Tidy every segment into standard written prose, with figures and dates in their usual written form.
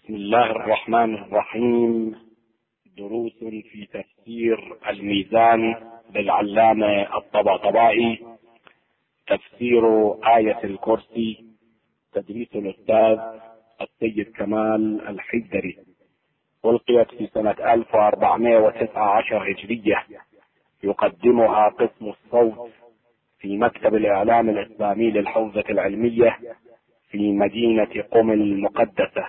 بسم الله الرحمن الرحيم. دروس في تفسير الميزان للعلامة الطباطبائي. تفسير آية الكرسي، تدريس الأستاذ السيد كمال الحيدري. ألقيت في سنة 1419 هجرية. يقدمها قسم الصوت في مكتب الإعلام الإسلامي للحوزة العلمية في مدينة قم المقدسة.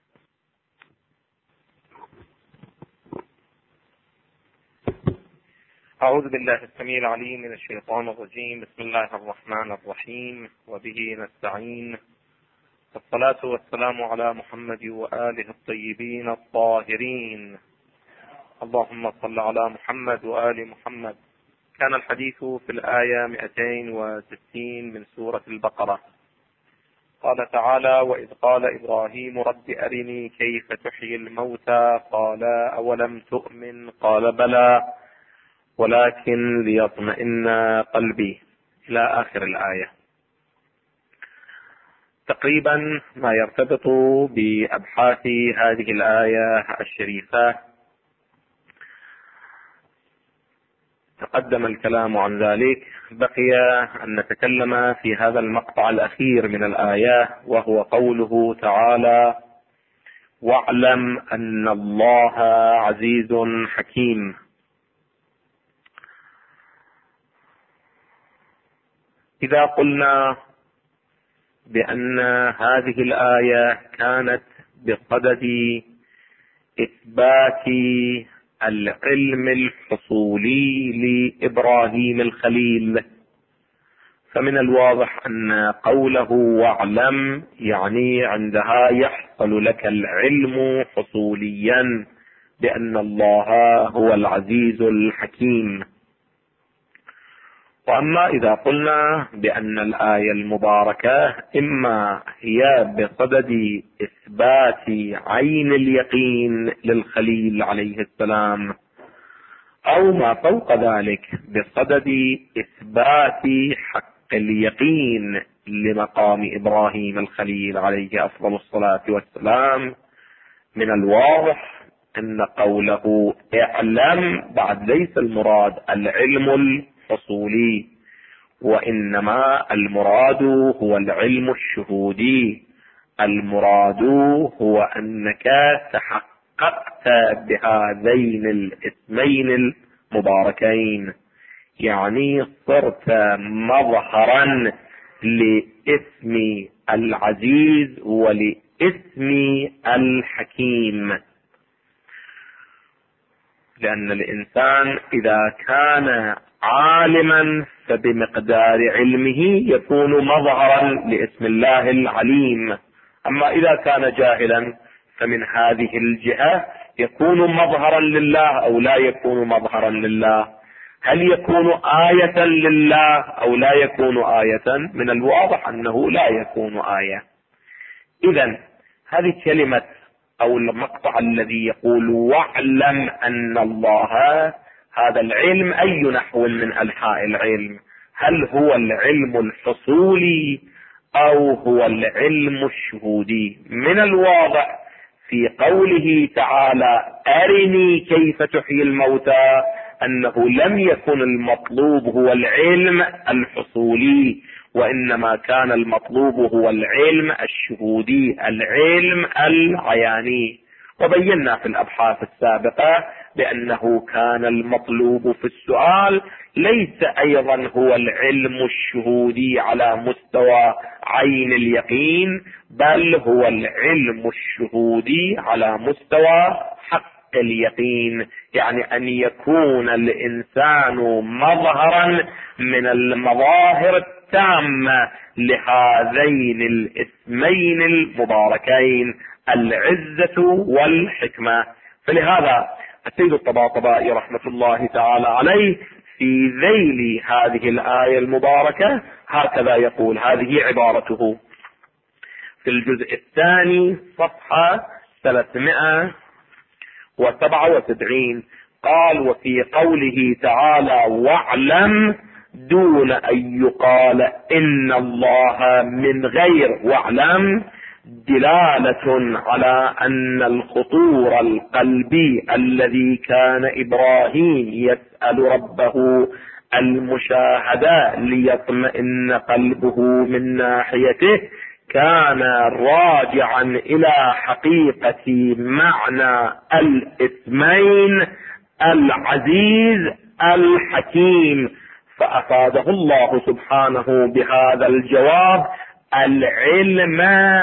أعوذ بالله السميع العليم من الشيطان الرجيم. بسم الله الرحمن الرحيم، وبه نستعين. والصلاة والسلام على محمد وآله الطيبين الطاهرين. اللهم صل على محمد وآل محمد. كان الحديث في الآية 260 من سورة البقرة. قال تعالى: وإذ قال إبراهيم رب أرني كيف تحيي الموتى قال أولم تؤمن قال بلى ولكن ليطمئن قلبي، إلى آخر الآية. تقريبا ما يرتبط بأبحاث هذه الآية الشريفة تقدم الكلام عن ذلك. بقي أن نتكلم في هذا المقطع الأخير من الآية، وهو قوله تعالى: واعلم أن الله عزيز حكيم. إذا قلنا بأن هذه الآية كانت بصدد إثبات العلم الحصولي لإبراهيم الخليل، فمن الواضح أن قوله واعلم يعني عندها يحصل لك العلم حصوليا بأن الله هو العزيز الحكيم. وأما إذا قلنا بأن الآية المباركة إما هي بصدد إثبات عين اليقين للخليل عليه السلام، أو ما فوق ذلك بصدد إثبات حق اليقين لمقام إبراهيم الخليل عليه أفضل الصلاة والسلام، من الواضح أن قوله اعلم بعد ليس المراد العلم الحصولي، وإنما المراد هو العلم الشهودي. المراد هو أنك تحققت بهذين الاسمين المباركين، يعني صرت مظهرا لاسم العزيز ولاسم الحكيم. لأن الإنسان إذا كان عالما فبمقدار علمه يكون مظهرا لاسم الله العليم، أما إذا كان جاهلا فمن هذه الجهة يكون مظهرا لله أو لا يكون مظهرا لله. هل يكون آية لله أو لا يكون آية؟ من الواضح أنه لا يكون آية. إذن هذه كلمة أو المقطع الذي يقول واعلم أن الله، هذا العلم أي نحو من أنحاء العلم؟ هل هو العلم الحصولي أو هو العلم الشهودي؟ من الواضح في قوله تعالى أرني كيف تحيي الموتى أنه لم يكن المطلوب هو العلم الحصولي، وإنما كان المطلوب هو العلم الشهودي، العلم العياني. وبينا في الأبحاث السابقة بأنه كان المطلوب في السؤال ليس أيضا هو العلم الشهودي على مستوى عين اليقين، بل هو العلم الشهودي على مستوى حق اليقين، يعني أن يكون الإنسان مظهرا من المظاهر التامة لهذين الاسمين المباركين، العزة والحكمة. فلهذا السيد الطباطبائي رحمة الله تعالى عليه في ذيل هذه الآية المباركة هكذا يقول، هذه عبارته في الجزء الثاني صفحة 377، قال: وفي قوله تعالى واعلم دون أن يقال إن الله من غير، واعلم دلالة على أن الخطور القلبي الذي كان إبراهيم يسأل ربه المشاهدة ليطمئن قلبه من ناحيته كان راجعا إلى حقيقة معنى الاسمين العزيز الحكيم، فأفاده الله سبحانه بهذا الجواب العلم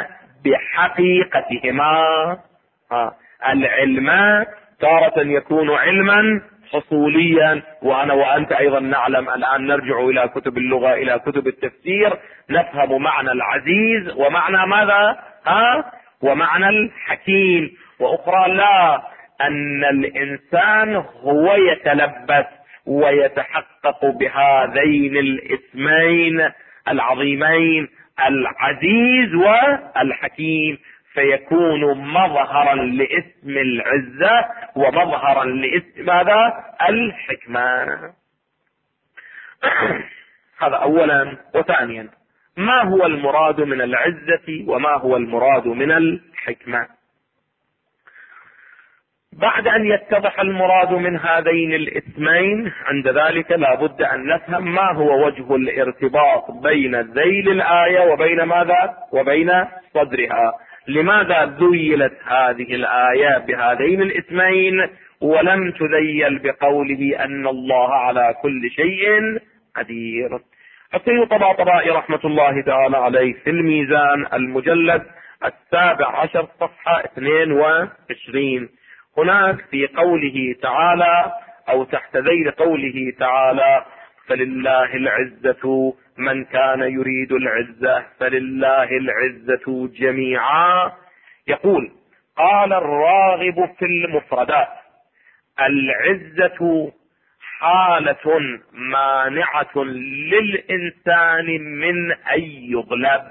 بحقيقتهما. العلم تارة يكون علما حصوليا، وانا وانت ايضا نعلم الان، نرجع الى كتب اللغة الى كتب التفسير نفهم معنى العزيز ومعنى ماذا؟ ومعنى الحكيم. واخرى لا، ان الانسان هو يتلبس ويتحقق بهذين الاسمين العظيمين العزيز والحكيم، فيكون مظهرا لاسم العزة ومظهرا لاسم ماذا؟ الحكمة. هذا اولا. وثانيا، ما هو المراد من العزة وما هو المراد من الحكمة؟ بعد ان يتضح المراد من هذين الاسمين، عند ذلك لا بد ان نفهم ما هو وجه الارتباط بين ذيل الآية وبين ماذا؟ وبين صدرها. لماذا ذيلت هذه الآية بهذين الاسمين ولم تذيل بقوله ان الله على كل شيء قدير؟ السيد طباطبائي رحمة الله تعالى عليه في الميزان المجلد 17 صفحة 22 هناك في قوله تعالى او تحت ذيل قوله تعالى فلله العزة من كان يريد العزة فلله العزة جميعا، يقول قال الراغب في المفردات العزة حالة مانعة للإنسان من أن يغلب.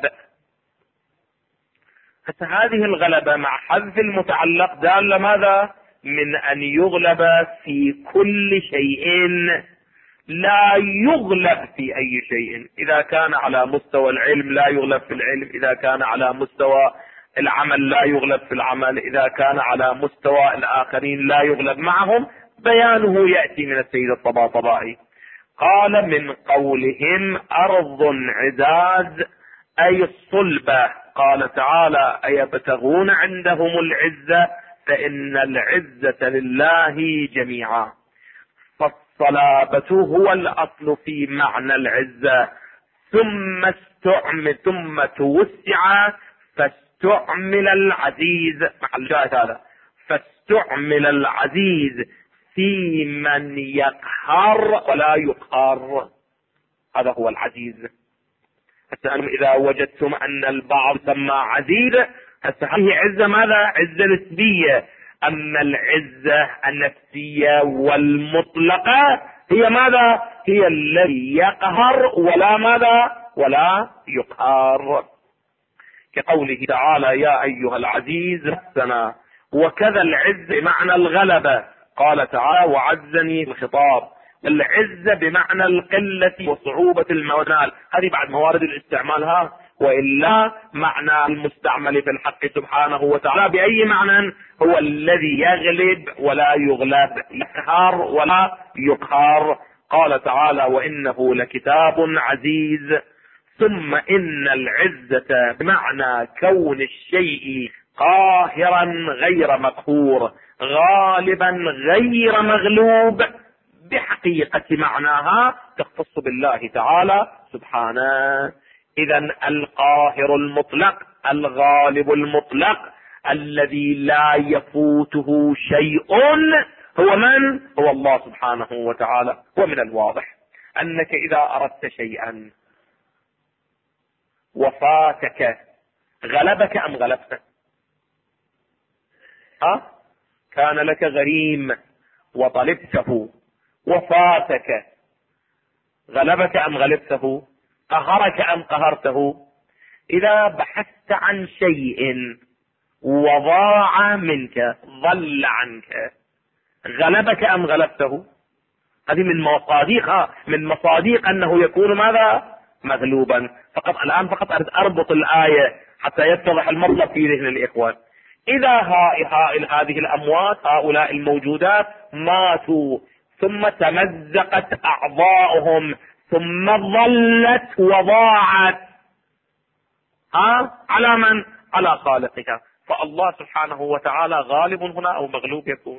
هذه الغلبة مع حذف المتعلق دالة ماذا؟ من أن يغلب في كل شيء، لا يغلب في أي شيء. إذا كان على مستوى العلم لا يغلب في العلم، إذا كان على مستوى العمل لا يغلب في العمل، إذا كان على مستوى الآخرين لا يغلب معهم. بيانه يأتي من السيد الطباطبائي. قال من قولهم أرض عزاز أي الصلبة. قال تعالى أيبتغون عندهم العزة فإن العزة لله جميعا. فالصلابة هو الأصل في معنى العزة، ثم توسع فاستعمل العزيز مع الجاء هذا، فاستعمل العزيز في من يقهر ولا يقهر. هذا هو العزيز. إذا وجدتم أن البعض سمى عزيز، هذه عزة ماذا؟ عزة نسبية. أما العزة النفسية والمطلقة هي ماذا؟ هي الذي يقهر ولا ماذا؟ ولا يقهر. كقوله تعالى يا أيها العزيز مسنا. وكذا العز بمعنى الغلبة. قال تعالى وعزني الخطاب. العزة بمعنى القلة وصعوبة المنال، هذه بعد موارد الاستعمال وإلا معنى المستعمل في الحق سبحانه وتعالى بأي معنى؟ هو الذي يغلب ولا يغلب، يقهر ولا يقهر. قال تعالى وإنه لكتاب عزيز. ثم إن العزة بمعنى كون الشيء قاهرا غير مقهور، غالبا غير مغلوب، بحقيقة معناها تختص بالله تعالى سبحانه. إذا القاهر المطلق الغالب المطلق الذي لا يفوته شيء هو من؟ هو الله سبحانه وتعالى. ومن الواضح أنك إذا أردت شيئا وفاتك غلبك أم غلبته؟ كان لك غريم وطلبته وفاتك، غلبك أم غلبته؟ قهرك أم قهرته؟ إذا بحثت عن شيء وضاع منك ضل عنك، غلبك أم غلبته؟ هذه من مصاديق أنه يكون ماذا؟ مغلوبا. فقط الآن أربط الآية حتى يتضح المطلب في ذهن الإخوة. إذا هذه الأموات، هؤلاء الموجودات ماتوا ثم تمزقت أعضاؤهم ثم ظلت وضاعت على من؟ على خالقها. فالله سبحانه وتعالى غالب هنا أو مغلوب يكون؟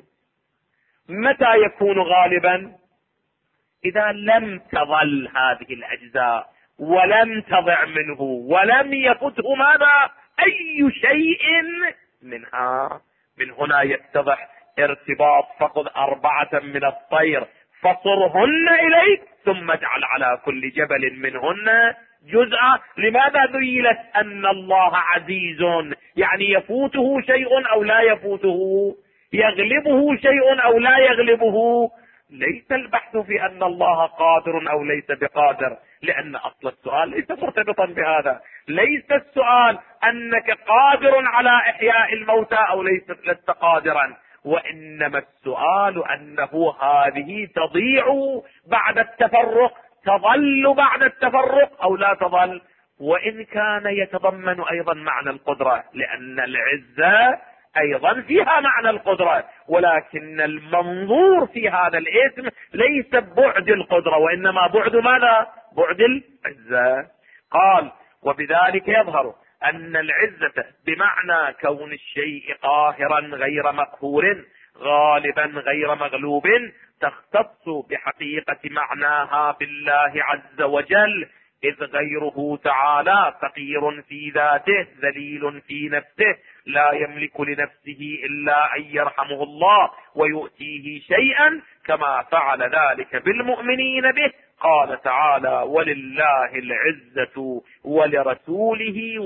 متى يكون غالبا؟ إذا لم تظل هذه الأجزاء ولم تضع منه ولم يفته ماذا؟ أي شيء منها. من هنا يتضح ارتباط فخذ 4 من الطير فصرهن إليك ثم اجعل على كل جبل منهن جزءا. لماذا ذيلت؟ أن الله عزيز، يعني يفوته شيء أو لا يفوته، يغلبه شيء أو لا يغلبه. ليس البحث في أن الله قادر أو ليس بقادر، لأن أصل السؤال ليس مرتبطا بهذا. ليس السؤال أنك قادر على إحياء الموتى أو لست قادرا، وإنما السؤال أنه هذه تضيع بعد التفرق، تظل بعد التفرق أو لا تظل. وإن كان يتضمن أيضا معنى القدرة، لأن العزة أيضا فيها معنى القدرة، ولكن المنظور في هذا الاسم ليس بعد القدرة وإنما بعد ماذا؟ بعد العزة. قال وبذلك يظهر أن العزة بمعنى كون الشيء قاهرا غير مقهور غالبا غير مغلوب تختص بحقيقة معناها بالله عز وجل، إذ غيره تعالى فقير في ذاته ذليل في نفسه لا يملك لنفسه إلا أن يرحمه الله ويؤتيه شيئا كما فعل ذلك بالمؤمنين به. قال تعالى ولله العزة ولرسوله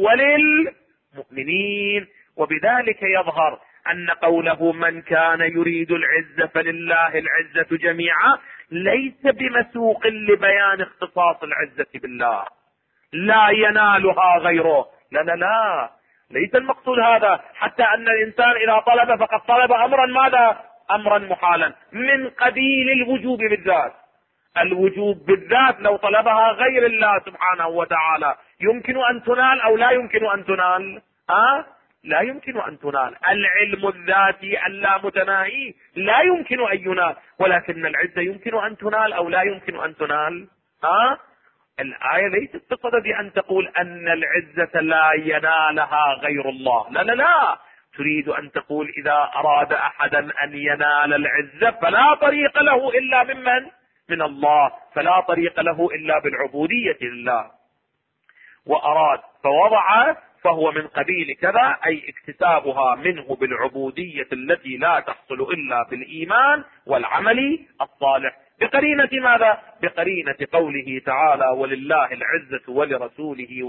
وللمؤمنين. وبذلك يظهر أن قوله من كان يريد العزة فلله العزة جميعا ليس بمسوق لبيان اختصاص العزة بالله، لا ينالها غيره. لا لا لا، ليس المقصود هذا. حتى أن الإنسان إذا طلب فقد طلب أمرا ماذا؟ أمرا محالا من قبيل الوجوب بالذات. الوجوب بالذات لو طلبها غير الله سبحانه وتعالى يمكن أن تنال أو لا يمكن أن تنال؟ لا يمكن أن تنال. العلم الذاتي اللامتناهي لا يمكن أن ينال، ولكن العزة يمكن أن تنال أو لا يمكن أن تنال. الآية ليست بصدد أن تقول أن العزة لا ينالها غير الله، لا لا لا، تريد أن تقول إذا أراد أحدا أن ينال العزة فلا طريق له إلا من الله، فلا طريق له إلا بالعبودية لله. وأراد فوضع فهو من قبيل كذا، أي اكتسابها منه بالعبودية التي لا تحصل إلا بالإيمان والعمل الصالح. بقرينة ماذا؟ بقرينة قوله تعالى ولله العزة ولرسوله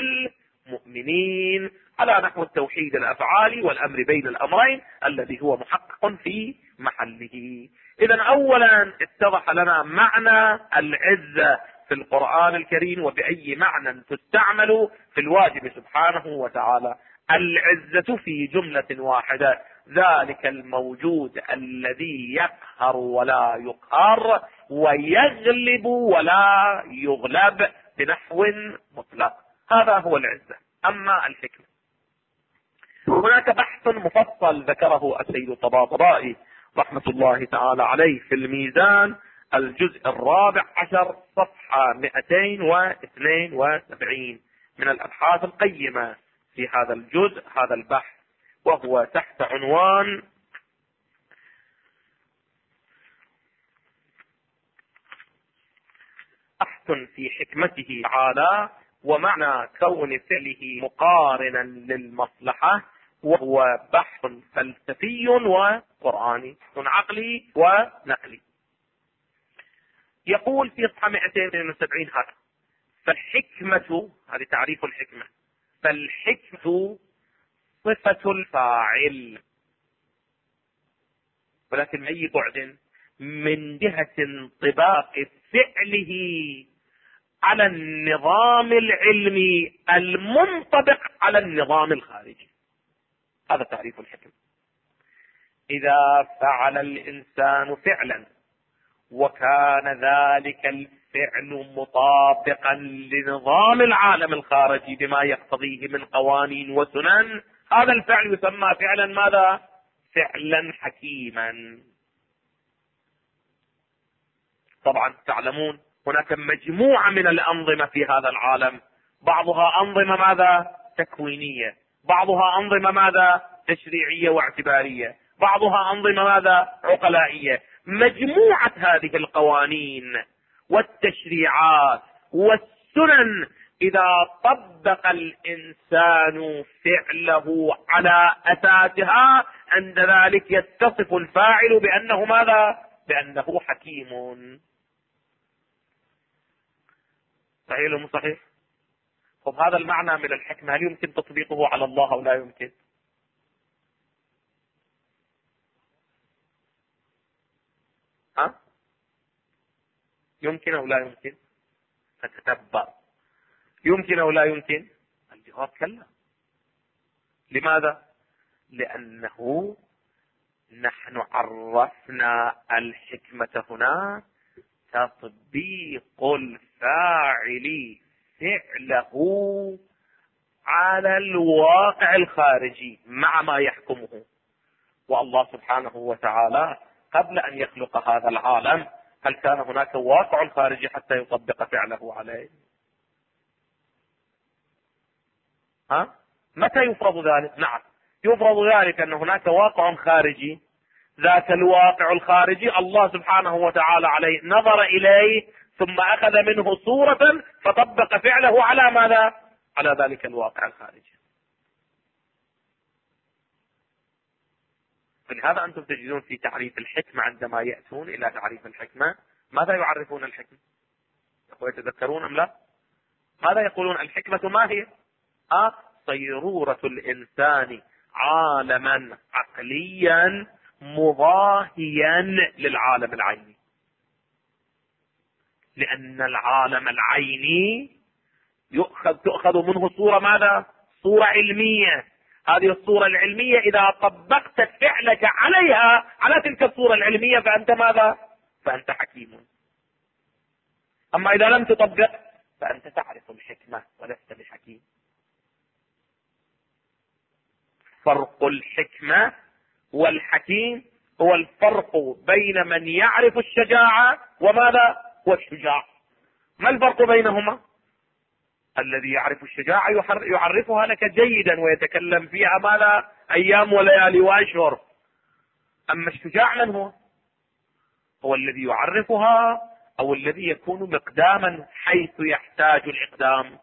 وللمؤمنين، على نحو التوحيد الأفعالي والأمر بين الأمرين الذي هو محقق في محله. إذن أولا اتضح لنا معنى العزة في القرآن الكريم وبأي معنى تستعمل في الواجب سبحانه وتعالى. العزة في جملة واحدة ذلك الموجود الذي يقهر ولا يقهر ويغلب ولا يغلب بنحو مطلق، هذا هو العزة. أما الحكمة هناك بحث مفصل ذكره السيد الطباطبائي رحمة الله تعالى عليه في الميزان الجزء 14 صفحة 272 من الأبحاث القيمة في هذا الجزء، هذا البحث، وهو تحت عنوان بحث في حكمته تعالى ومعنى كون فعله مقارنا للمصلحة، وهو بحث فلسفي وقرآني عقلي ونقلي. يقول في صفحة 272 هذا: فالحكمة، هذه تعريف الحكمة، فالحكمة صفة الفاعل، ولكن من أي بعد؟ من جهة انطباق فعله على النظام العلمي المنطبق على النظام الخارجي. هذا تعريف الحكمة. إذا فعل الإنسان فعلا وكان ذلك الفعل مطابقا لنظام العالم الخارجي بما يقتضيه من قوانين وسنن، هذا الفعل يسمى فعلا ماذا؟ فعلا حكيما. طبعا تعلمون هناك مجموعة من الأنظمة في هذا العالم، بعضها أنظمة ماذا؟ تكوينية، بعضها أنظمة ماذا؟ تشريعية واعتبارية، بعضها أنظمة ماذا؟ عقلائية. مجموعة هذه القوانين والتشريعات والسنن إذا طبق الإنسان فعله على أساسها، عند ذلك يتصف الفاعل بأنه ماذا؟ بأنه حكيم. صحيح ولا مو صحيح؟ طب هذا المعنى من الحكمة هل يمكن تطبيقه على الله أو لا يمكن؟ ها؟ يمكن أو لا يمكن؟ نتتبع. يمكن أو لا يمكن؟ الجواب كلا. لماذا؟ لأنه نحن عرفنا الحكمة هنا تطبيق الفاعل فعله على الواقع الخارجي مع ما يحكمه. والله سبحانه وتعالى قبل أن يخلق هذا العالم هل كان هناك واقع خارجي حتى يطبق فعله عليه؟ متى يفرض ذلك؟ نعم يفرض ذلك أن هناك واقع خارجي، ذاك الواقع الخارجي الله سبحانه وتعالى عليه نظر إليه ثم أخذ منه صورة فطبق فعله على ماذا؟ على ذلك الواقع الخارجي. فلهذا أنتم تجدون في تعريف الحكمة عندما يأتون إلى تعريف الحكمة ماذا يعرفون الحكمة؟ يتذكرون أم لا؟ ماذا يقولون الحكمة ما هي؟ صيرورة الإنسان عالما عقليا مضاهيا للعالم العيني. لأن العالم العيني تؤخذ منه صورة ماذا؟ صورة علمية. هذه الصورة العلمية إذا طبقت فعلك عليها على تلك الصورة العلمية فأنت ماذا؟ فأنت حكيم. أما إذا لم تطبق فأنت تعرف الحكمة ولست بحكيم. فرق الحكمة والحكيم هو الفرق بين من يعرف الشجاعة وماذا؟ والشجاع. ما الفرق بينهما؟ الذي يعرف الشجاعة يعرفها لك جيدا ويتكلم فيها ماذا؟ أيام وليالي وأشهر. أما الشجاع من هو؟ هو الذي يعرفها أو الذي يكون مقداما حيث يحتاج الإقدام.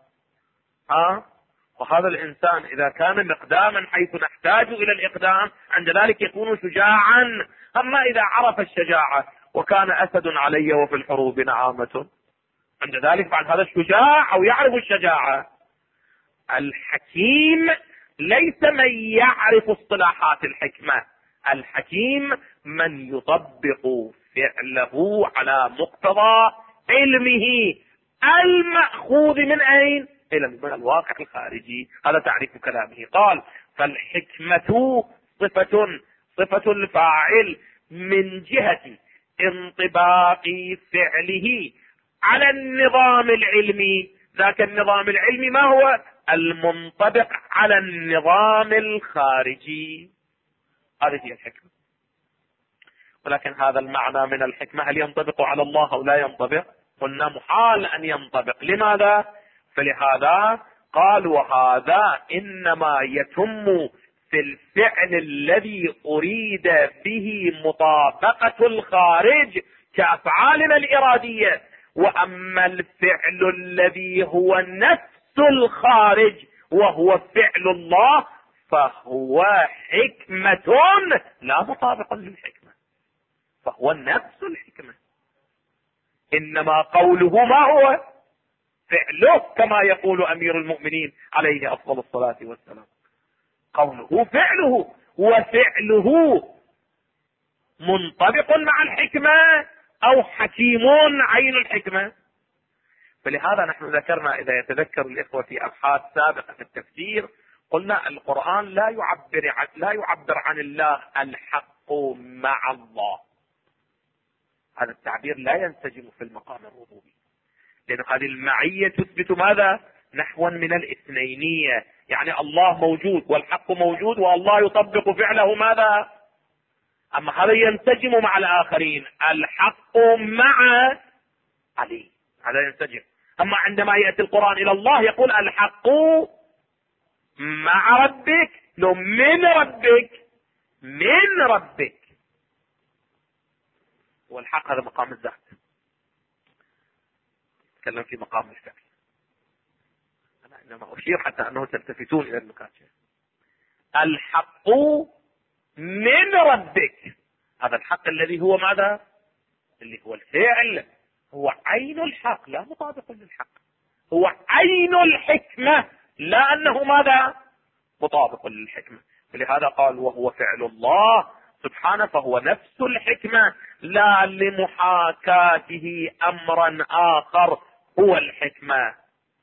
وهذا الإنسان إذا كان مقداما حيث نحتاج إلى الإقدام عند ذلك يكون شجاعا. أما إذا عرف الشجاعة وكان أسد علي وفي الحروب نعامة عند ذلك بعد هذا الشجاع أو يعرف الشجاعة. الحكيم ليس من يعرف اصطلاحات الحكمة، الحكيم من يطبق فعله على مقتضى علمه المأخوذ من أين؟ من الواقع الخارجي. هذا تعريف كلامه. قال فالحكمة صفة الفاعل من جهة انطباق فعله على النظام العلمي. ذاك النظام العلمي ما هو؟ المنطبق على النظام الخارجي. هذه هي الحكمة. ولكن هذا المعنى من الحكمة هل ينطبق على الله أو لا ينطبق؟ قلنا محال أن ينطبق. لماذا؟ فلهذا قال وهذا إنما يتم في الفعل الذي أريد به مطابقة الخارج كأفعالنا الإرادية. وأما الفعل الذي هو نفس الخارج وهو فعل الله فهو حكمة لا مطابق للحكمة، فهو نفس الحكمة. إنما قوله ما هو؟ فعله كما يقول أمير المؤمنين عليه أفضل الصلاة والسلام. قوله فعله، وفعله منطبق مع الحكمة أو حكيمون عين الحكمة. فلهذا نحن ذكرنا إذا يتذكر الإخوة في أبحاث سابقة في التفسير قلنا القرآن لا يعبر عن الله الحق مع الله. هذا التعبير لا ينسجم في المقام الربوبي. لأن هذه المعية تثبت ماذا؟ نحوا من الاثنينية، يعني الله موجود والحق موجود والله يطبق فعله ماذا؟ أما هذا ينسجم مع الآخرين، الحق مع علي، هذا ينسجم. أما عندما يأتي القرآن إلى الله يقول الحق مع ربك، لو من ربك، من ربك. والحق هذا مقام الذات، تكلم في مقام الفعل. أنا إنما أشير حتى أنه تلتفتون إلى النكات. الحق من ربك، هذا الحق الذي هو ماذا؟ اللي هو الفعل، هو عين الحق لا مطابق للحق، هو عين الحكمة لا أنه ماذا؟ مطابق للحكمة. ولهذا قال وهو فعل الله سبحانه، فهو نفس الحكمة لا لمحاكاته أمرا آخر هو الحكمة.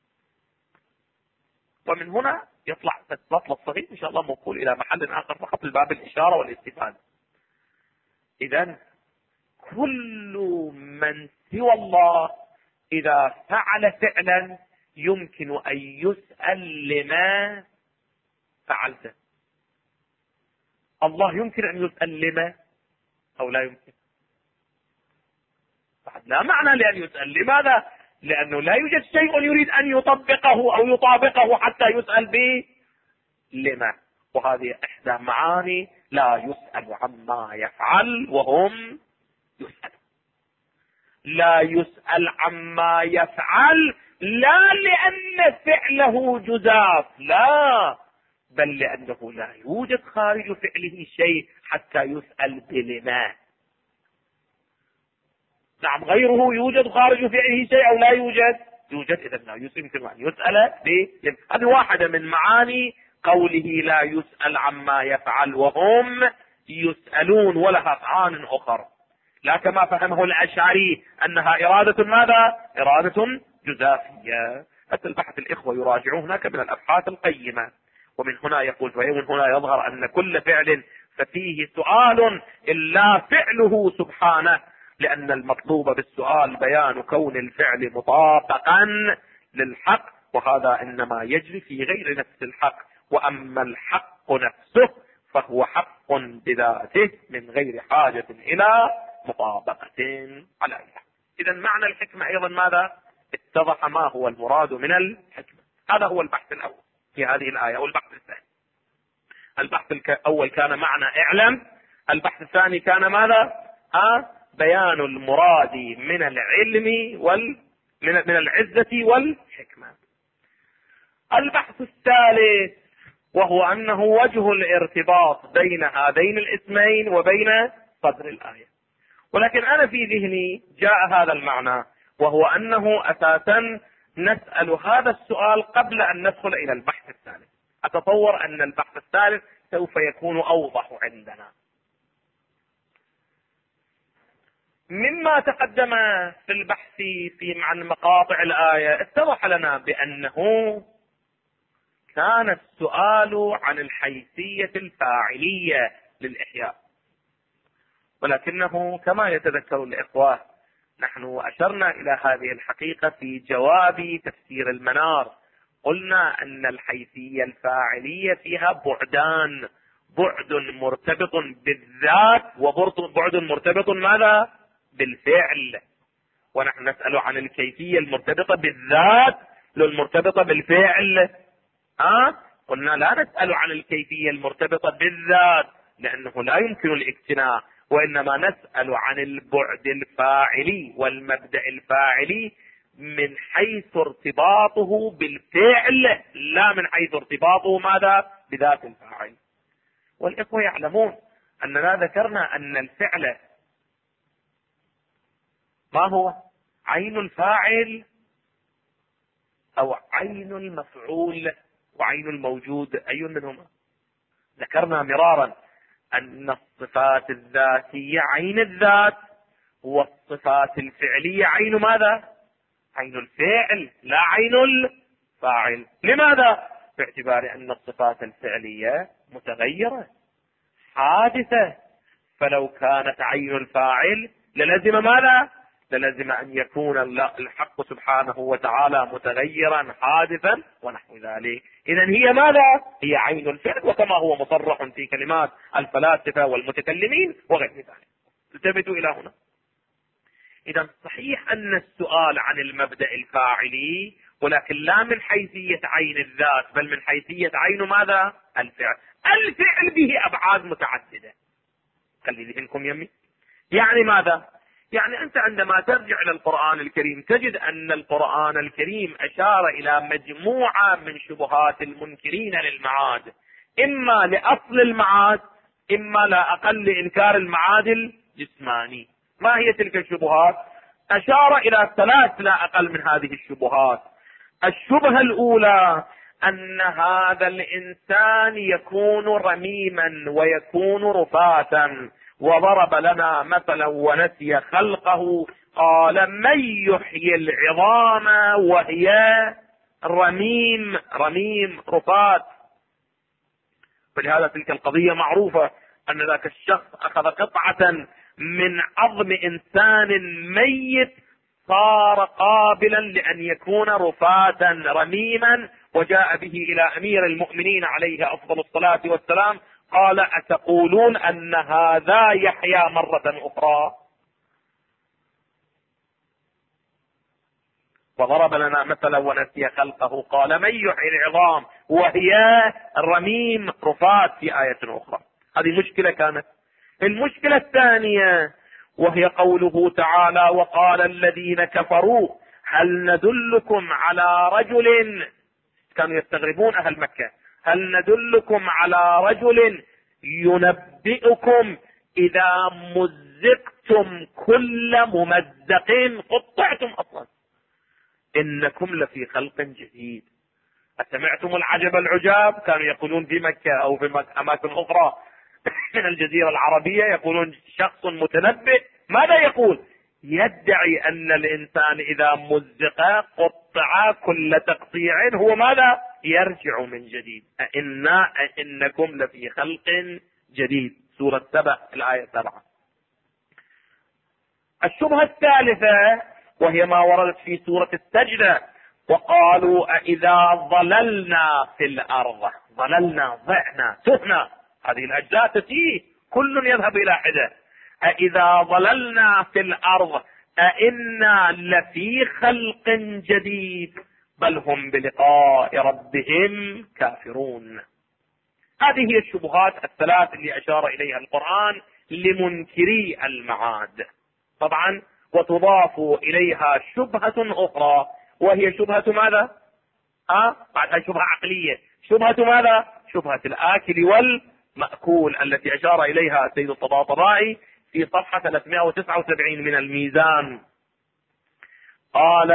ومن هنا يطلع المطلب الصغير إن شاء الله موصول إلى محل آخر فقط الباب الإشارة والاستفادة. إذن كل من سوى الله إذا فعل فعلا يمكن أن يسأل لما فعلته. الله يمكن أن يسأل لما أو لا يمكن؟ بعد لا معنى لأن يسأل. لماذا؟ لأنه لا يوجد شيء يريد أن يطبقه أو يطابقه حتى يسأل به لما. وهذه إحدى معاني لا يسأل عما يفعل وهم يسأل. لا يسأل عما يفعل لا لأن فعله جزاف، لا، بل لأنه لا يوجد خارج فعله شيء حتى يسأل بلما. نعم غيره يوجد خارج فعله شيء أو لا يوجد؟ يوجد. إذا لا يمكن أن يسأل بلما. هذه واحدة من معاني قوله لا يسأل عما يفعل وهم يسألون، ولها معان أخرى لا كما فهمه الأشعري أنها إرادة ماذا؟ إرادة جزافية. حتى البحث الإخوة يراجعون هناك من الأبحاث القيمة. ومن هنا يقول ومن هنا يظهر أن كل فعل ففيه سؤال إلا فعله سبحانه، لأن المطلوب بالسؤال بيان كون الفعل مطابقا للحق، وهذا إنما يجري في غير نفس الحق. وأما الحق نفسه فهو حق بذاته من غير حاجة إلى مطابقة عليها. إذا معنى الحكمة أيضا ماذا؟ اتضح ما هو المراد من الحكمة. هذا هو البحث الأول في هذه الآية أو البحث الثاني. البحث الأول كان معنى اعلم، البحث الثاني كان ماذا؟ بيان المراد من العلم من العزة والحكمة. البحث الثالث وهو أنه وجه الارتباط بين هذين الاسمين وبين صدر الآية. ولكن أنا في ذهني جاء هذا المعنى، وهو أنه أساسا نسأل هذا السؤال قبل أن ندخل إلى البحث الثالث. أتصور أن البحث الثالث سوف يكون أوضح عندنا. مما تقدم في البحث عن مقاطع الآية اتضح لنا بأنه كان السؤال عن الحيثية الفاعلية للإحياء، ولكنه كما يتذكر الإخوة نحن أشرنا إلى هذه الحقيقة في جواب تفسير المنار. قلنا أن الحيثية الفاعلية فيها بعدان، بعد مرتبط بالذات وبعد مرتبط ماذا؟ بالفعل. ونحن نسأل عن الكيفية المرتبطة بالذات لو المرتبطة بالفعل. قلنا لا نسأل عن الكيفية المرتبطة بالذات لأنه لا يمكن الاقتناع، وإنما نسأل عن البعد الفاعلي والمبدأ الفاعلي من حيث ارتباطه بالفعل لا من حيث ارتباطه ماذا؟ بذات الفاعل. والإخوة يعلمون أننا ذكرنا أن الفعل ما هو؟ عين الفاعل أو عين المفعول وعين الموجود، أي منهما؟ ذكرنا مرارا أن الصفات الذاتية عين الذات، والصفات الفعلية عين ماذا؟ عين الفعل لا عين الفاعل. لماذا؟ باعتبار أن الصفات الفعلية متغيرة حادثة، فلو كانت عين الفاعل للزم ماذا؟ للزم أن يكون الحق سبحانه وتعالى متغيرا حادثا ونحو ذلك. إذا هي ماذا؟ هي عين الفعل، وكما هو مصرح في كلمات الفلاسفة والمتكلمين وغير ذلك. التفتوا إلى هنا. إذا صحيح أن السؤال عن المبدأ الفاعلي، ولكن لا من حيثية عين الذات، بل من حيثية عين ماذا؟ الفعل. الفعل به أبعاد متعددة. خلي ذهنكم يمي. يعني ماذا؟ يعني أنت عندما ترجع إلى القرآن الكريم تجد أن القرآن الكريم أشار إلى مجموعة من شبهات المنكرين للمعاد، إما لأصل المعاد، إما لا أقل لإنكار المعاد الجسماني. ما هي تلك الشبهات؟ أشار إلى 3 لا أقل من هذه الشبهات. الشبهة الأولى أن هذا الإنسان يكون رميما ويكون رفاتا، وضرب لنا مثلا ونسي خلقه، قال من يحيي العظام وهي رميم رفات. فلهذا تلك القضية معروفة، أن ذاك الشخص أخذ قطعة من عظم إنسان ميت صار قابلا لأن يكون رفاتا رميما، وجاء به إلى أمير المؤمنين عليه أفضل الصلاة والسلام، قال أتقولون أن هذا يحيا مرة أخرى؟ وضرب لنا مثلا ونسي خلقه، قال من يحيي العظام وهي رميم رفات في آية أخرى. هذه مشكلة كانت. المشكلة الثانية وهي قوله تعالى وقال الذين كفروا هل ندلكم على رجل، كانوا يستغربون أهل مكة، هل ندلكم على رجل ينبئكم إذا مزقتم كل ممزق قطعتم أصلا إنكم لفي خلق جديد. أسمعتم العجب العجاب؟ كانوا يقولون في مكة أو في أماكن أخرى من الجزيرة العربية، يقولون شخص متنبئ. ماذا يقول؟ يدعي أن الإنسان إذا مزق قطع كل تقطيع هو ماذا؟ يرجع من جديد. أئنكم لفي خلق جديد. سورة 7 الآية 7. الشبهة الثالثة وهي ما وردت في سورة السجدة، وقالوا أإذا ضللنا في الأرض، ضللنا ضعنا تهنا، هذه الأجزاء تتيه كل يذهب إلى حدة. أإذا ضللنا في الأرض أئنا لفي خلق جديد بل هم بلقاء ربهم كافرون. هذه هي الشبهات ال3 اللي أشار إليها القرآن لمنكري المعاد. طبعا وتضاف إليها شبهة أخرى وهي شبهة ماذا؟ بعدها شبهة عقلية. شبهة ماذا؟ شبهة الآكل والمأكول التي أشار إليها السيد الطباطبائي في صفحة 379 من الميزان. قال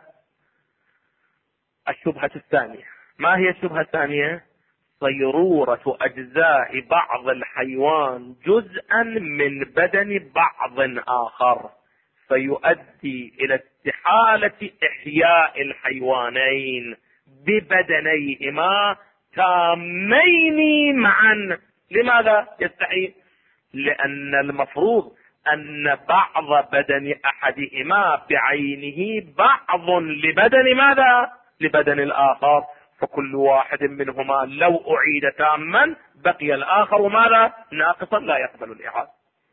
الشبهة الثانية. ما هي الشبهة الثانية؟ صيرورة أجزاء بعض الحيوان جزءا من بدن بعض آخر فيؤدي إلى استحالة إحياء الحيوانين ببدنيهما تامين معا. لماذا يستحيل؟ لأن المفروض أن بعض بدن أحدهما بعينه بعض لبدن ماذا؟ لبدن الآخر، فكل واحد منهما لو أعيد تاما بقي الآخر ماذا؟ ناقصا لا يقبل الإعادة.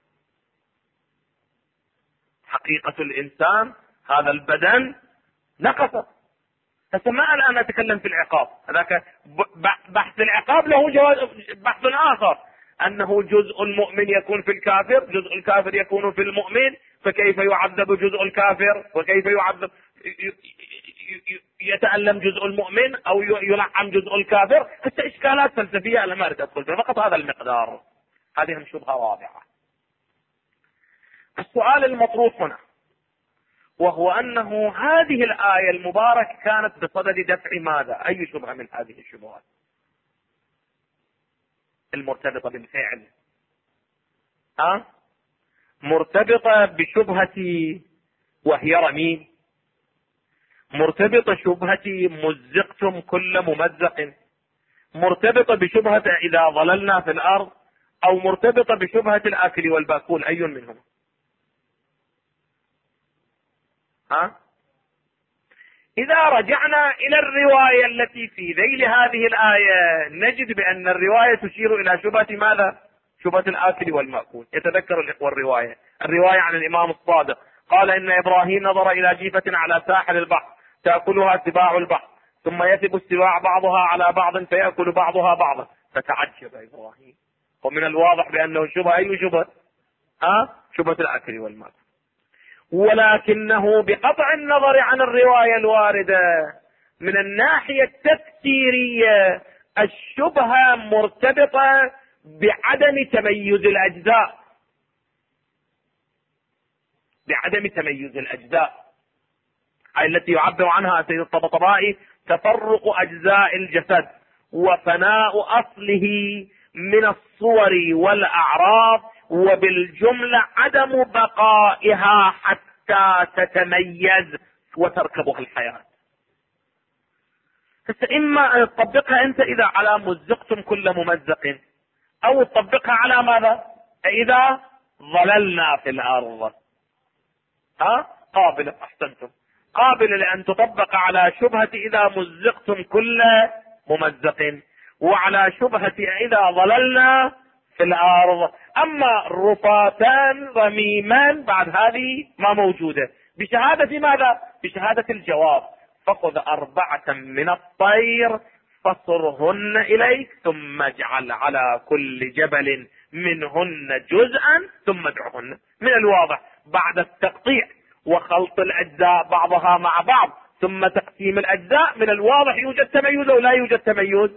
حقيقة الإنسان هذا البدن نقص. فما الآن أتكلم في العقاب، هذاك بحث العقاب له بحث آخر، أنه جزء المؤمن يكون في الكافر، جزء الكافر يكون في المؤمن، فكيف يعذب جزء الكافر وكيف يعذب يتألم جزء المؤمن أو يلعن جزء الكافر. حتى إشكالات فلسفية أنا ما أريد أدخل فيها، فقط هذا المقدار. هذه هم شبهة واضحة. السؤال المطروح هنا وهو أنه هذه الآية المباركة كانت بصدد دفع ماذا؟ أي شبهة من هذه الشبهات المرتبطة بالفعل؟ مرتبطة بشبهة وهي رميم، مرتبطة شبهة مزقتم كل ممزق، مرتبطة بشبهة إذا ضللنا في الأرض، أو مرتبطة بشبهة الآكل والباكول. أي منهم؟ إذا رجعنا إلى الرواية التي في ذيل هذه الآية نجد بأن الرواية تشير إلى شبهة ماذا؟ شبهة الآكل والمأكول. يتذكر الإخوة الرواية عن الإمام الصادق قال إن إبراهيم نظر إلى جيفة على ساحل البحر تأكلها سباع البحر ثم يثب السباع بعضها على بعض فيأكل بعضها بعضا فتعجب إبراهيم. ومن الواضح بأنه شبهة أي شبهة؟ شبهة الآكل والمأكول. ولكنه بقطع النظر عن الرواية الواردة من الناحية التفسيرية الشبهة مرتبطة بعدم تميز الأجزاء، بعدم تميز الأجزاء، أي التي يعبر عنها سيد الطبطبائي تفرق أجزاء الجسد وفناء أصله من الصور والأعراض، وبالجملة عدم بقائها حتى تتميز وتركبها الحياة. إما أن تطبقها أنت إذا على مزقتم كل ممزق، أو تطبقها على ماذا؟ إذا ظللنا في الأرض. قابلة، أحسنتم، قابلة لأن تطبق على شبهة إذا مزقتم كل ممزق، وعلى شبهة إذا ظللنا في الأرض. أما رفاتان رميمان بعد هذه ما موجودة. بشهادة ماذا؟ بشهادة الجواب. فخذ 4 من الطير فصرهن إليك ثم اجعل على كل جبل منهن جزءا ثم ادعهن. من الواضح بعد التقطيع وخلط الأجزاء بعضها مع بعض ثم تقسيم الأجزاء من الواضح يوجد تميز أو لا يوجد تميز؟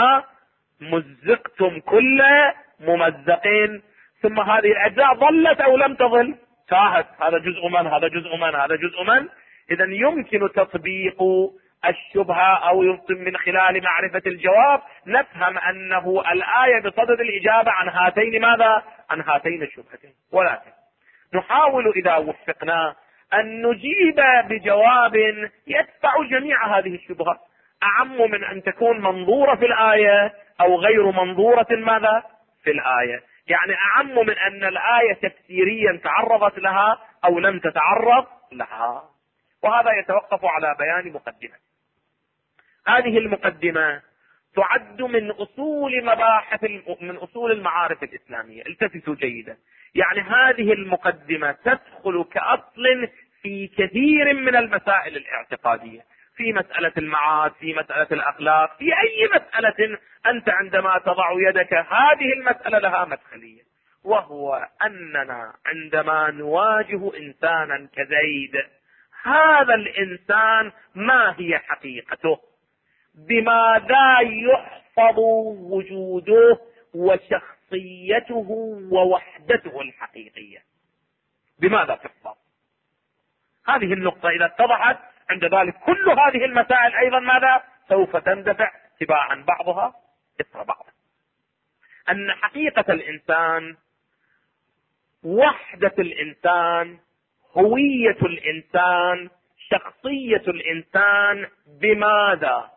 مزقتم كل ممزقين، ثم هذه الأجزاء ظلت أو لم تظل؟ شاهد، هذا جزء من، هذا جزء من، هذا جزء من. إذن يمكن تطبيق الشبهة أو يمكن من خلال معرفة الجواب نفهم أنه الآية بصدد الإجابة عن هاتين ماذا؟ عن هاتين الشبهتين. ولكن نحاول إذا وفقنا أن نجيب بجواب يدفع جميع هذه الشبهات، أعم من أن تكون منظورة في الآية أو غير منظورة ماذا؟ في الآية. يعني أعم من أن الآية تفسيريا تعرضت لها أو لم تتعرض لها. وهذا يتوقف على بيان مقدمة. هذه المقدمة تعد من أصول من أصول المعارف الإسلامية. التفتوا جيدا، يعني هذه المقدمة تدخل كأصل في كثير من المسائل الاعتقادية، في مسألة المعاد، في مسألة الأخلاق، في أي مسألة أنت عندما تضع يدك هذه المسألة لها مدخلية. وهو أننا عندما نواجه إنسانا كزيد، هذا الإنسان ما هي حقيقته؟ بماذا يحفظ وجوده وشخصيته ووحدته الحقيقية؟ بماذا تحفظ؟ هذه النقطة إذا اتضحت عند ذلك كل هذه المسائل أيضا ماذا؟ سوف تندفع تباعا بعضها إثر بعض. أن حقيقة الإنسان، وحدة الإنسان، هوية الإنسان، شخصية الإنسان بماذا؟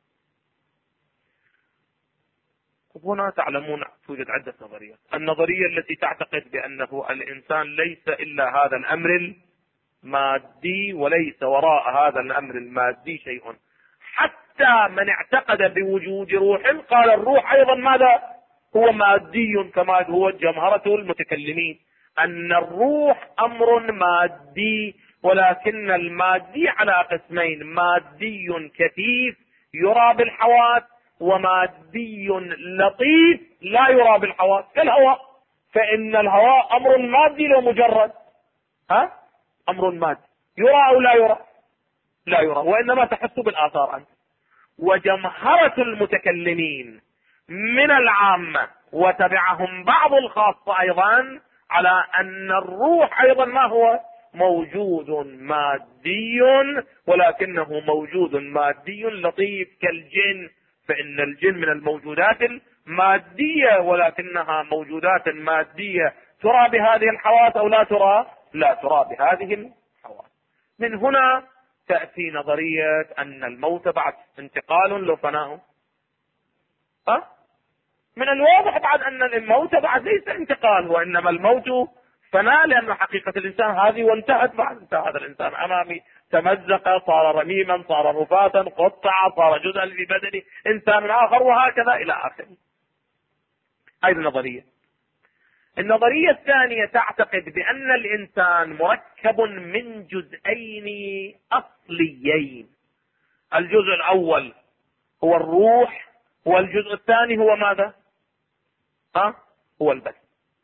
هنا تعلمون توجد عدة نظريات. النظرية التي تعتقد بأنه الإنسان ليس إلا هذا الأمر المادي وليس وراء هذا الأمر المادي شيء. حتى من اعتقد بوجود روح قال الروح أيضا ماذا؟ هو مادي، كما هو جمهرة المتكلمين أن الروح أمر مادي، ولكن المادي على قسمين: مادي كثيف يرى بالحواس، ومادي لطيف لا يرى بالحواس كالهواء. فإن الهواء أمر مادي لو مجرد أمر مادي، يرى أو لا يرى؟ لا يرى، وإنما تحس بالآثار أنت. وجمهرة المتكلمين من العامة وتبعهم بعض الخاصة أيضا على أن الروح أيضا ما هو؟ موجود مادي، ولكنه موجود مادي لطيف كالجن. فإن الجن من الموجودات المادية، ولكنها موجودات مادية ترى بهذه الحواس أو لا ترى؟ لا ترى بهذه الحواس. من هنا تأتي نظرية أن الموت بعد انتقال لو فناء. من الواضح بعد أن الموت بعد ليس انتقال، وإنما الموت فما لأن حقيقة الإنسان هذه وانتهت بعد انتهى هذا الإنسان أمامي، تمزق، صار رميما، صار رفاتا، قطع، صار جزءا في بدنه إنسان آخر، وهكذا إلى آخره. هذه النظرية. النظرية الثانية تعتقد بأن الإنسان مركب من جزئين أصليين، الجزء الأول هو الروح، والجزء الثاني هو ماذا؟ هو البدن.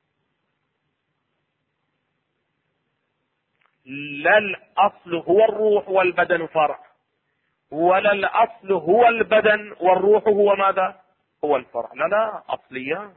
لا الأصل هو الروح والبدن فرع، ولا الأصل هو البدن والروح هو ماذا؟ هو الفرع. لا أصليان.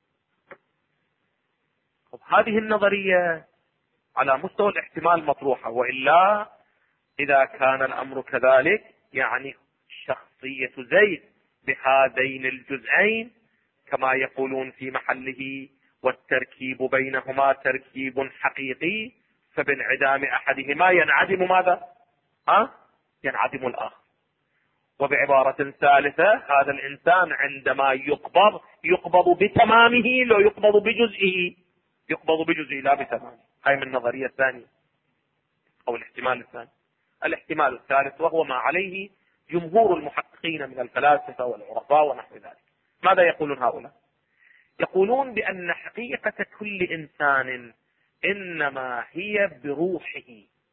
هذه النظرية على مستوى الاحتمال مطروحة، وإلا إذا كان الأمر كذلك يعني شخصية زيد بهذين الجزئين كما يقولون في محله، والتركيب بينهما تركيب حقيقي، فبانعدام أحدهما ينعدم ماذا؟ ينعدم الآخر. وبعبارة ثالثة، هذا الإنسان عندما يقبض بتمامه، لو يقبض بجزئه، يقبض بجزئه لا بتمامه. هاي من النظرية الثانية أو الاحتمال الثاني. الاحتمال الثالث وهو ما عليه جمهور المحققين من الفلاسفة والعرفاء ونحو ذلك. ماذا يقولون هؤلاء؟ يقولون بأن حقيقة كل إنسان إنما هي بروحه.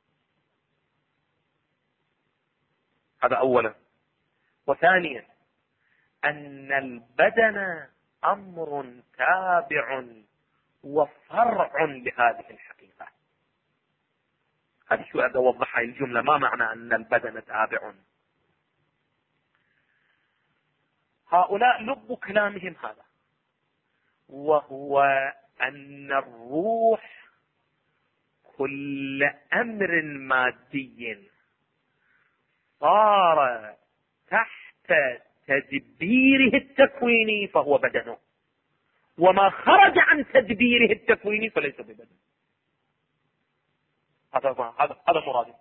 هذا أولا. وثانيا أن البدن أمر تابع وفرع لهذه الحقيقة. هذه شو أوضحها الجملة، ما معنى أن البدن تابع؟ هؤلاء لب كلامهم هذا، وهو أن الروح كل أمر مادي صار تحت تدبيره التكويني فهو بدنه، وما خرج عن تدبيره التكويني فليس ببدن. هذا مرادي.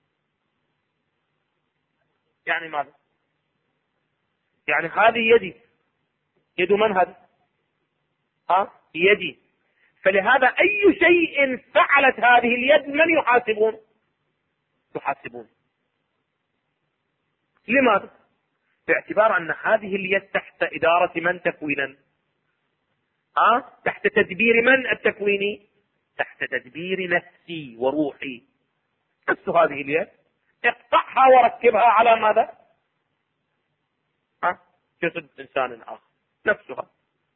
يعني ماذا؟ يعني هذه يدي، يد من هذا؟ يدي. فلهذا أي شيء فعلت هذه اليد من يحاسبون؟ يحاسبون. لماذا؟ باعتبار أن هذه اليد تحت إدارة من تكوينا؟ تحت تدبير من التكويني؟ تحت تدبير نفسي وروحي. نفس هذه اليد اقطعها وركبها على ماذا؟ جسد إنسان آخر. نفسها.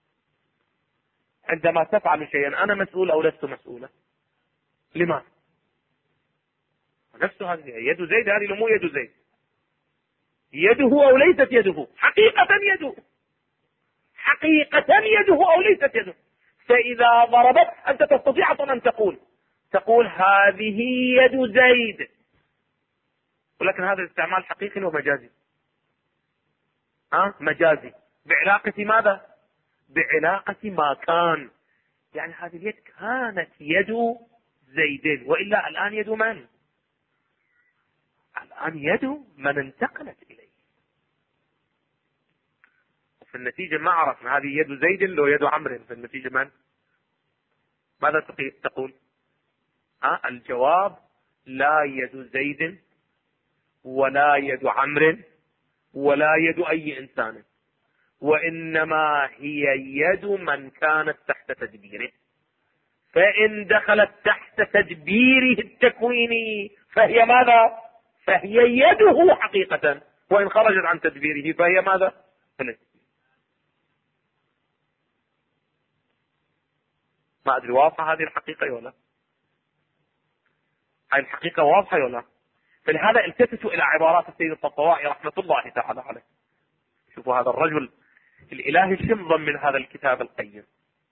عندما تفعل شيئا أنا مسؤول أو لست مسؤولا؟ لماذا؟ نفس هذه يد زيد، هذه مو يد زيد، يده أو ليست يده؟ حقيقة يده، حقيقة يده أو ليست يده. فإذا ضربت أنت تستطيع أن تقول هذه يد زيد، ولكن هذا الاستعمال حقيقي ومجازي. مجازي. بعلاقة ماذا؟ بعلاقة ما كان. يعني هذه اليد كانت يد زيد، وإلا الآن يد من؟ الآن يد من انتقلت إليه. في النتيجة ما عرفنا هذه يد زيد لو يد عمرو. في النتيجة من؟ ماذا تقول؟ الجواب لا يد زيد ولا يد عمرو ولا يد أي إنسان، وإنما هي يد من كانت تحت تدبيره. فإن دخلت تحت تدبيره التكويني فهي ماذا؟ فهي يده حقيقة، وإن خرجت عن تدبيره فهي ماذا؟ ما أدري واضحة هذه الحقيقة ولا؟ هذه الحقيقة واضحة ولا؟ فلهذا التفتوا إلى عبارات السيد الطبطبائي رحمة الله تعالى عليه. شوفوا هذا الرجل الإلهي شم ضمن هذا الكتاب القيم.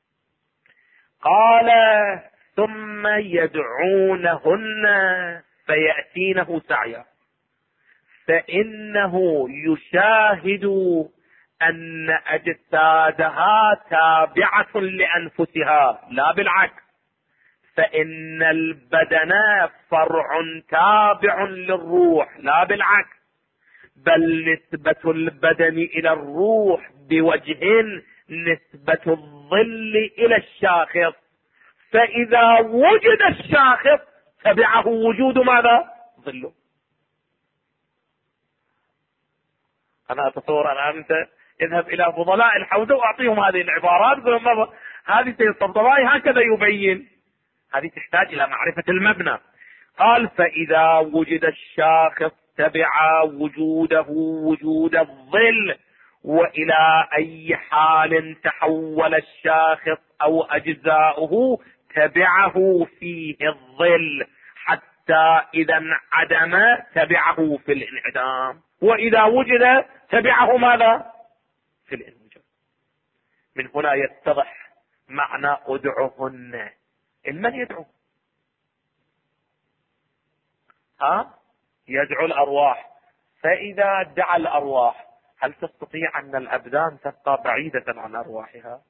قال ثم يدعونهن فيأتينه سعيا، فإنه يشاهد أن أجسادها تابعة لأنفسها لا بالعكس، فإن البدن فرع تابع للروح لا بالعكس، بل نسبة البدن إلى الروح بوجه نسبة الظل إلى الشاخص، فإذا وجد الشاخص تبعه وجود ماذا؟ ظله. أنا أتصور الآن أنت اذهب إلى فضلاء الحوزة وأعطيهم هذه العبارات، هذه سيد الطبطبائي هكذا يبين. هذه تحتاج إلى معرفة المبنى. قال فإذا وجد الشاخص تبع وجوده وجود الظل، وإلى أي حال تحول الشاخص أو أجزاؤه تبعه فيه الظل، حتى إذا انعدم تبعه في الانعدام، وإذا وجد تبعه ماذا؟ في الانوجاد. من هنا يتضح معنى ادعهن. من يدعو؟ يدعو الأرواح. فإذا دعا الأرواح هل تستطيع أن الأبدان تبقى بعيدة عن أرواحها؟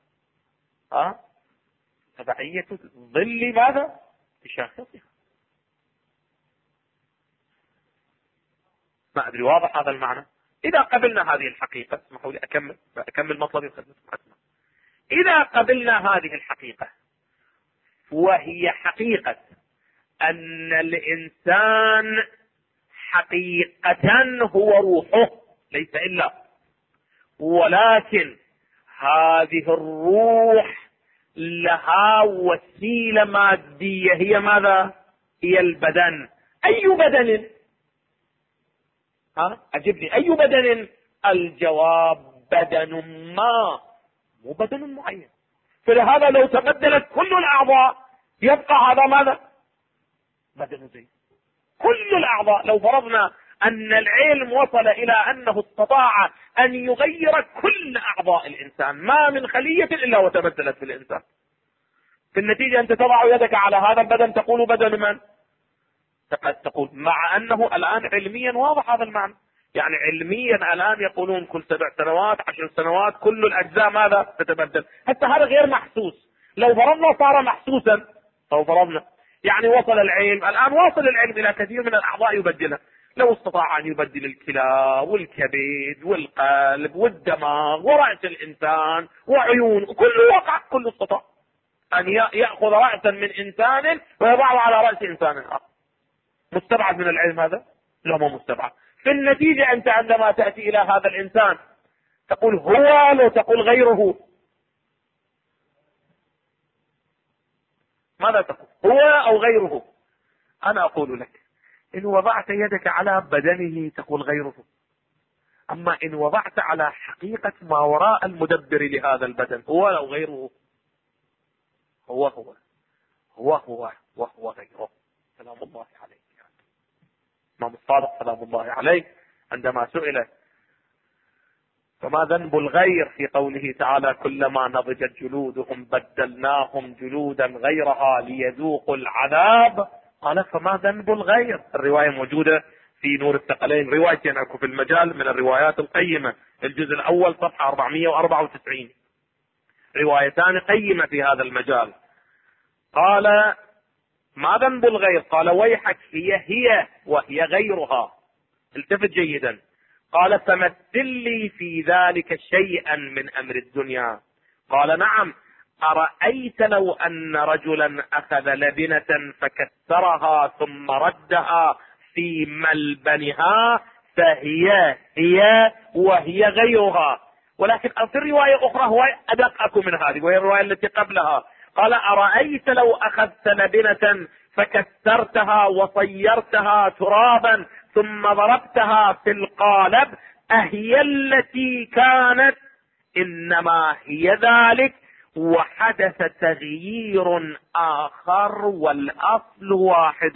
تبعية ظل ماذا؟ بشاخصها. ما أدري واضح هذا المعنى؟ إذا قبلنا هذه الحقيقة، اسمحوا لي أكمل مطلبي وخدمتكم. إذا قبلنا هذه الحقيقة، وهي حقيقة أن الإنسان حقيقة هو روحه ليس إلا، ولكن هذه الروح لها وسيلة مادية هي ماذا؟ هي البدن. أي بدن؟ أجبني، أي بدن؟ الجواب بدن ما، مو بدن معين. فلهذا لو تبدلت كل الأعضاء يبقى هذا ماذا؟ بدن زي كل الأعضاء. لو فرضنا أن العلم وصل إلى أنه استطاع أن يغير كل أعضاء الإنسان، ما من خلية إلا وتبدلت في الإنسان. في النتيجة أنت تضع يدك على هذا البدن تقول بدن من؟ تقول، مع أنه الآن علميا واضح هذا المعنى. يعني علميا الآن يقولون كل 7 سنوات 10 سنوات كل الأجزاء ماذا؟ تتبدل. حتى هذا غير محسوس. لو فرضنا صار محسوسا، لو فرضنا يعني وصل العلم، الآن واصل العلم إلى كثير من الأعضاء يبدلها. لو استطاع أن يبدل الكلى والكبد والقلب والدماغ ورأس الإنسان وعيون، كل وقع، كل استطاع أن يأخذ رأسا من إنسان ويضعه على رأس إنسان آخر. مستبعد من العلم هذا؟ لا، مو مستبعد. في النتيجة أنت عندما تأتي إلى هذا الإنسان تقول هو، لو تقول غيره ماذا تقول؟ هو أو غيره؟ أنا أقول لك إن وضعت يدك على بدنه تقول غيره، أما إن وضعت على حقيقة ما وراء المدبر لهذا البدن، هو أو غيره؟ هو هو هو هو وهو غيره. سلام الله عليه. الإمام الصادق سلام الله عليه عندما سئل فما ذنب الغير في قوله تعالى كلما نضجت جلودهم بدلناهم جلودا غيرها ليذوقوا العذاب، قال فما ذنب الغير. الرواية موجودة في نور الثقلين، روايتين اكو في المجال من الروايات القيمة، الجزء الأول صفحة 494، روايتان قيمة في هذا المجال. قال ما ذنب الغير؟ قال ويحك هي وهي غيرها. التفت جيدا. قال فمثل لي في ذلك شيئا من أمر الدنيا. قال نعم. أرأيت لو أن رجلا أخذ لبنة فكسرها ثم ردها في ملبنها فهي هي وهي غيرها. ولكن في الرواية أخرى هو أدق من هذه، وهي الرواية التي قبلها. قال أرأيت لو أخذت لبنة فكسرتها وصيرتها ترابا ثم ضربتها في القالب أهي التي كانت؟ إنما هي ذلك، وحدث تغيير آخر والأصل واحد.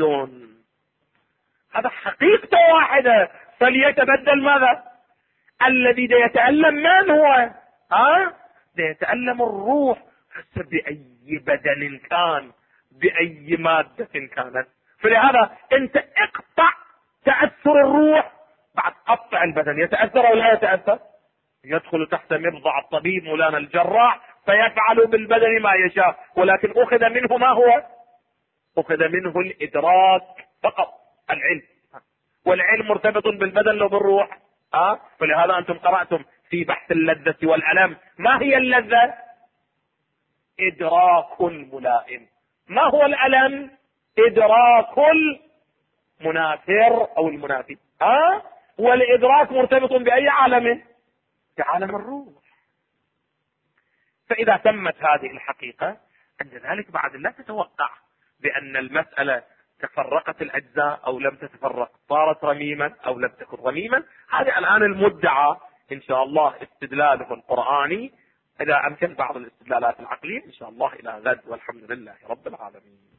هذا حقيقة واحدة، فليتبدل ماذا؟ الذي دا يتألم من هو؟ دا يتألم الروح، بأي بدن كان، بأي مادة كانت. فلهذا انت اقطع تأثر الروح بعد قطع البدن. يتأثر او لا يتأثر؟ يدخل تحت مبضع الطبيب مولانا الجراح فيفعل بالبدن ما يشاء، ولكن اخذ منه ما هو؟ اخذ منه الادراك فقط، العلم. والعلم مرتبط بالبدن لو بالروح. فلهذا انتم قرأتم في بحث اللذة والألم، ما هي اللذة؟ إدراك ملائم. ما هو الألم؟ إدراك المنافر أو المنافي. والإدراك مرتبط بأي عالم؟ بعالم الروح. فإذا تمت هذه الحقيقة عند ذلك بعد لا تتوقع بأن المسألة تفرقت الأجزاء أو لم تتفرق، صارت رميما أو لم تكن رميما. هذه الآن المدعى إن شاء الله استدلاله القرآني، إذا أمكن بعض الاستدلالات العقلية إن شاء الله إلى غد، والحمد لله رب العالمين.